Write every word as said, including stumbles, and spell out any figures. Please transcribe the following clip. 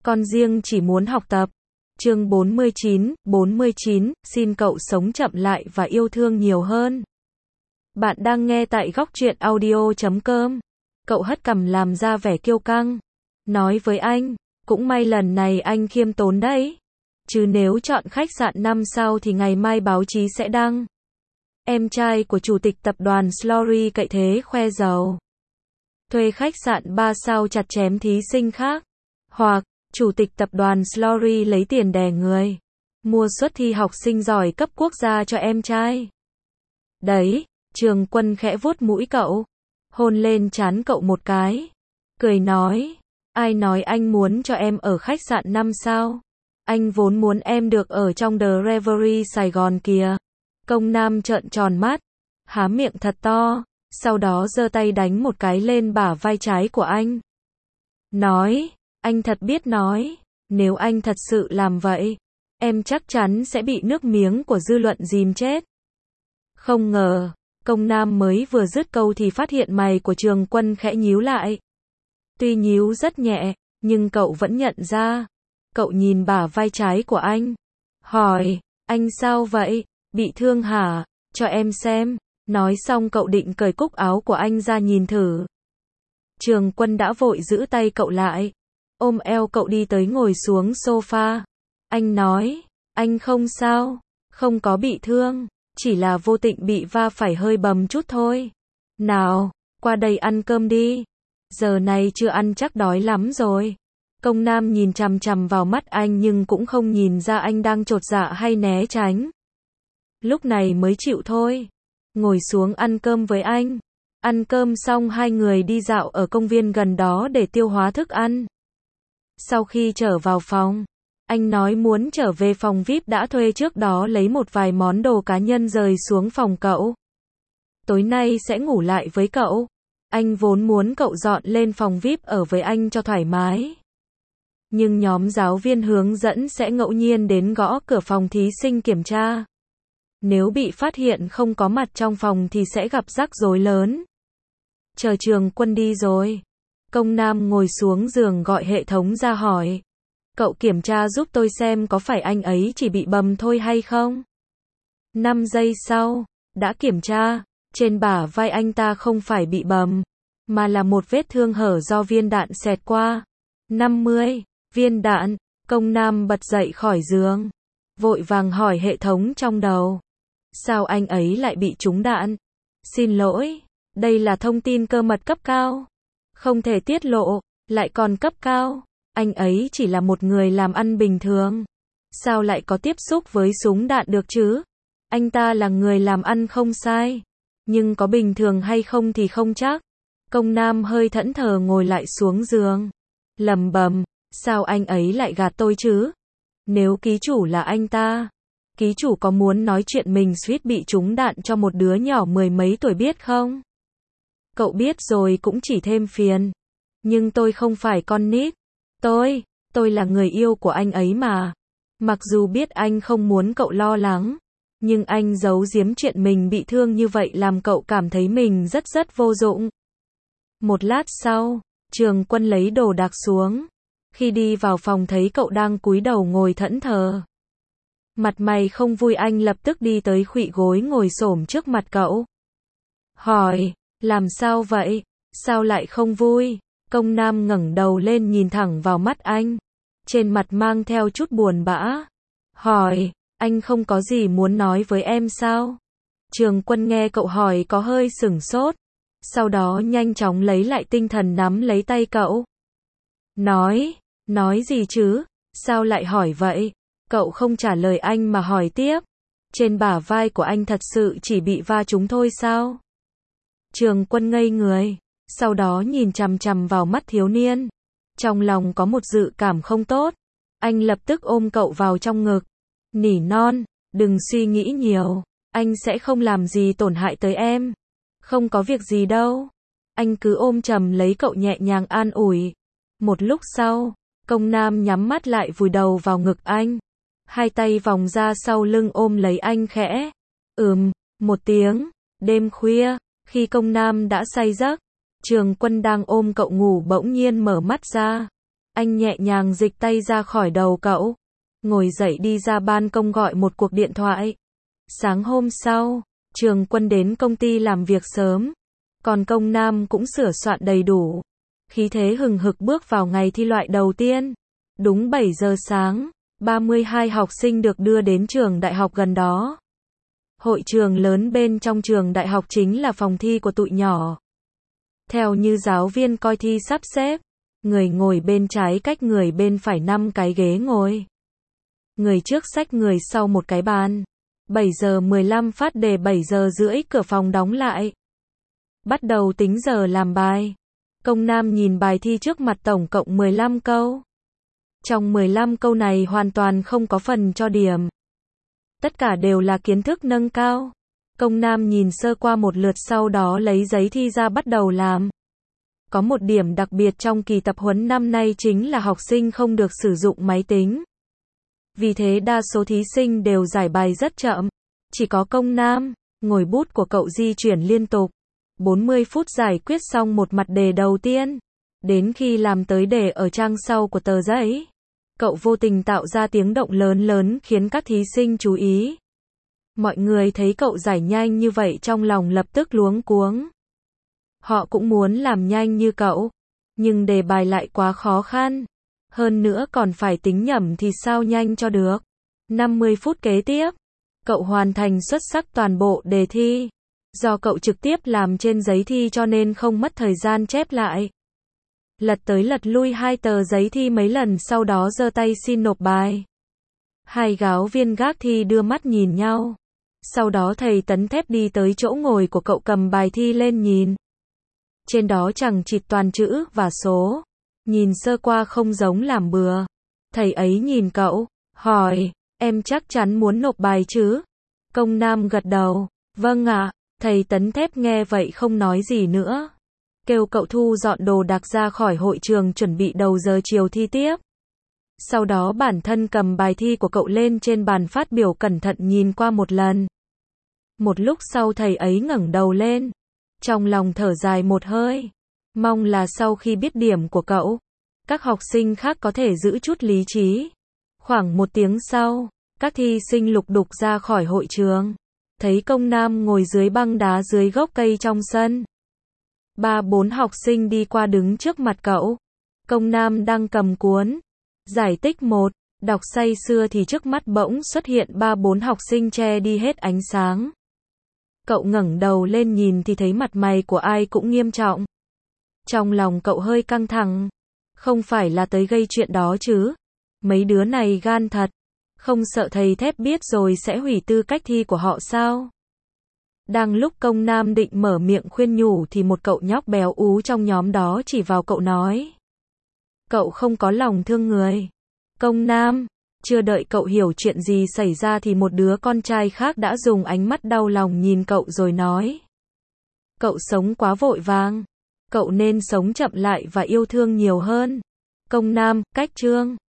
Con riêng chỉ muốn học tập. Chương bốn mươi chín, bốn mươi chín, xin cậu sống chậm lại và yêu thương nhiều hơn. Bạn đang nghe tại góc truyện audio chấm com. Cậu hất cằm làm ra vẻ kiêu căng. Nói với anh, cũng may lần này anh khiêm tốn đấy. Chứ nếu chọn khách sạn năm sao thì ngày mai báo chí sẽ đăng. Em trai của chủ tịch tập đoàn Slory cậy thế khoe giàu. Thuê khách sạn ba sao chặt chém thí sinh khác. Hoặc, chủ tịch tập đoàn Slory lấy tiền đè người. Mua suất thi học sinh giỏi cấp quốc gia cho em trai. Đấy, Trường Quân khẽ vuốt mũi cậu. Hôn lên trán cậu một cái. Cười nói, ai nói anh muốn cho em ở khách sạn năm sao? Anh vốn muốn em được ở trong The Reverie Sài Gòn kìa. Công Nam trợn tròn mắt, há miệng thật to, sau đó giơ tay đánh một cái lên bả vai trái của anh. Nói, anh thật biết nói, nếu anh thật sự làm vậy, em chắc chắn sẽ bị nước miếng của dư luận dìm chết. Không ngờ, Công Nam mới vừa dứt câu thì phát hiện mày của Trường Quân khẽ nhíu lại. Tuy nhíu rất nhẹ, nhưng cậu vẫn nhận ra. Cậu nhìn bả vai trái của anh. Hỏi, anh sao vậy? Bị thương hả? Cho em xem. Nói xong cậu định cởi cúc áo của anh ra nhìn thử. Trường Quân đã vội giữ tay cậu lại. Ôm eo cậu đi tới ngồi xuống sofa. Anh nói, anh không sao. Không có bị thương. Chỉ là vô tình bị va phải hơi bầm chút thôi. Nào, qua đây ăn cơm đi. Giờ này chưa ăn chắc đói lắm rồi. Công Nam nhìn chằm chằm vào mắt anh nhưng cũng không nhìn ra anh đang chột dạ hay né tránh. Lúc này mới chịu thôi. Ngồi xuống ăn cơm với anh. Ăn cơm xong hai người đi dạo ở công viên gần đó để tiêu hóa thức ăn. Sau khi trở vào phòng, anh nói muốn trở về phòng vi ai pi đã thuê trước đó lấy một vài món đồ cá nhân rời xuống phòng cậu. Tối nay sẽ ngủ lại với cậu. Anh vốn muốn cậu dọn lên phòng vi ai pi ở với anh cho thoải mái. Nhưng nhóm giáo viên hướng dẫn sẽ ngẫu nhiên đến gõ cửa phòng thí sinh kiểm tra. Nếu bị phát hiện không có mặt trong phòng thì sẽ gặp rắc rối lớn. Chờ Trường Quân đi rồi. Công Nam ngồi xuống giường gọi hệ thống ra hỏi. Cậu kiểm tra giúp tôi xem có phải anh ấy chỉ bị bầm thôi hay không? năm giây sau, đã kiểm tra. Trên bả vai anh ta không phải bị bầm, mà là một vết thương hở do viên đạn xẹt qua. năm mươi. Viên đạn. Công Nam bật dậy khỏi giường. Vội vàng hỏi hệ thống trong đầu. Sao anh ấy lại bị trúng đạn? Xin lỗi, đây là thông tin cơ mật cấp cao. Không thể tiết lộ, lại còn cấp cao. Anh ấy chỉ là một người làm ăn bình thường. Sao lại có tiếp xúc với súng đạn được chứ? Anh ta là người làm ăn không sai. Nhưng có bình thường hay không thì không chắc. Công Nam hơi thẫn thờ ngồi lại xuống giường. Lẩm bẩm, sao anh ấy lại gạt tôi chứ? Nếu ký chủ là anh ta, ký chủ có muốn nói chuyện mình suýt bị trúng đạn cho một đứa nhỏ mười mấy tuổi biết không? Cậu biết rồi cũng chỉ thêm phiền. Nhưng tôi không phải con nít. Tôi, tôi là người yêu của anh ấy mà. Mặc dù biết anh không muốn cậu lo lắng, nhưng anh giấu giếm chuyện mình bị thương như vậy làm cậu cảm thấy mình rất rất vô dụng. Một lát sau, Trường Quân lấy đồ đạc xuống. Khi đi vào phòng thấy cậu đang cúi đầu ngồi thẫn thờ. Mặt mày không vui anh lập tức đi tới khuỵu gối ngồi xổm trước mặt cậu. Hỏi, làm sao vậy? Sao lại không vui? Công Nam ngẩng đầu lên nhìn thẳng vào mắt anh. Trên mặt mang theo chút buồn bã. Hỏi, anh không có gì muốn nói với em sao? Trường Quân nghe cậu hỏi có hơi sửng sốt. Sau đó nhanh chóng lấy lại tinh thần nắm lấy tay cậu. Nói, nói gì chứ? Sao lại hỏi vậy? Cậu không trả lời anh mà hỏi tiếp. Trên bả vai của anh thật sự chỉ bị va trúng thôi sao? Trường Quân ngây người. Sau đó nhìn chằm chằm vào mắt thiếu niên. Trong lòng có một dự cảm không tốt. Anh lập tức ôm cậu vào trong ngực. Nỉ non, đừng suy nghĩ nhiều. Anh sẽ không làm gì tổn hại tới em. Không có việc gì đâu. Anh cứ ôm chầm lấy cậu nhẹ nhàng an ủi. Một lúc sau, Công Nam nhắm mắt lại vùi đầu vào ngực anh. Hai tay vòng ra sau lưng ôm lấy anh khẽ. Ừm, một tiếng. Đêm khuya, khi Công Nam đã say giấc, Trường Quân đang ôm cậu ngủ bỗng nhiên mở mắt ra. Anh nhẹ nhàng dịch tay ra khỏi đầu cậu. Ngồi dậy đi ra ban công gọi một cuộc điện thoại. Sáng hôm sau, Trường Quân đến công ty làm việc sớm. Còn Công Nam cũng sửa soạn đầy đủ. Khí thế hừng hực bước vào ngày thi loại đầu tiên. Đúng bảy giờ sáng, ba mươi hai học sinh được đưa đến trường đại học gần đó. Hội trường lớn bên trong trường đại học chính là phòng thi của tụi nhỏ. Theo như giáo viên coi thi sắp xếp, người ngồi bên trái cách người bên phải năm cái ghế ngồi. Người trước xách người sau một cái bàn. bảy giờ mười lăm phát đề, bảy giờ rưỡi cửa phòng đóng lại. Bắt đầu tính giờ làm bài. Công Nam nhìn bài thi trước mặt tổng cộng mười lăm câu. Trong mười lăm câu này hoàn toàn không có phần cho điểm. Tất cả đều là kiến thức nâng cao. Công Nam nhìn sơ qua một lượt sau đó lấy giấy thi ra bắt đầu làm. Có một điểm đặc biệt trong kỳ tập huấn năm nay chính là học sinh không được sử dụng máy tính. Vì thế đa số thí sinh đều giải bài rất chậm. Chỉ có Công Nam, ngồi bút của cậu di chuyển liên tục. bốn mươi phút giải quyết xong một mặt đề đầu tiên. Đến khi làm tới đề ở trang sau của tờ giấy, cậu vô tình tạo ra tiếng động lớn lớn khiến các thí sinh chú ý. Mọi người thấy cậu giải nhanh như vậy trong lòng lập tức luống cuống. Họ cũng muốn làm nhanh như cậu, nhưng đề bài lại quá khó khăn. Hơn nữa còn phải tính nhẩm thì sao nhanh cho được. năm mươi phút kế tiếp, cậu hoàn thành xuất sắc toàn bộ đề thi. Do cậu trực tiếp làm trên giấy thi cho nên không mất thời gian chép lại. Lật tới lật lui hai tờ giấy thi mấy lần sau đó giơ tay xin nộp bài. Hai giáo viên gác thi đưa mắt nhìn nhau. Sau đó thầy Tấn Thép đi tới chỗ ngồi của cậu cầm bài thi lên nhìn. Trên đó chằng chịt toàn chữ và số. Nhìn sơ qua không giống làm bừa. Thầy ấy nhìn cậu, hỏi, em chắc chắn muốn nộp bài chứ? Công Nam gật đầu, vâng ạ. Thầy Tấn Thép nghe vậy không nói gì nữa. Kêu cậu thu dọn đồ đạc ra khỏi hội trường chuẩn bị đầu giờ chiều thi tiếp. Sau đó bản thân cầm bài thi của cậu lên trên bàn phát biểu cẩn thận nhìn qua một lần. Một lúc sau thầy ấy ngẩng đầu lên. Trong lòng thở dài một hơi. Mong là sau khi biết điểm của cậu, các học sinh khác có thể giữ chút lý trí. Khoảng một tiếng sau, các thi sinh lục đục ra khỏi hội trường. Thấy Công Nam ngồi dưới băng đá dưới gốc cây trong sân. Ba bốn học sinh đi qua đứng trước mặt cậu. Công Nam đang cầm cuốn giải tích một, đọc say sưa thì trước mắt bỗng xuất hiện ba bốn học sinh che đi hết ánh sáng. Cậu ngẩng đầu lên nhìn thì thấy mặt mày của ai cũng nghiêm trọng. Trong lòng cậu hơi căng thẳng. Không phải là tới gây chuyện đó chứ? Mấy đứa này gan thật. Không sợ thầy Thép biết rồi sẽ hủy tư cách thi của họ sao? Đang lúc Công Nam định mở miệng khuyên nhủ thì một cậu nhóc béo ú trong nhóm đó chỉ vào cậu nói. Cậu không có lòng thương người. Công Nam, chưa đợi cậu hiểu chuyện gì xảy ra thì một đứa con trai khác đã dùng ánh mắt đau lòng nhìn cậu rồi nói. Cậu sống quá vội vàng. Cậu nên sống chậm lại và yêu thương nhiều hơn. Công Nam, cách chương.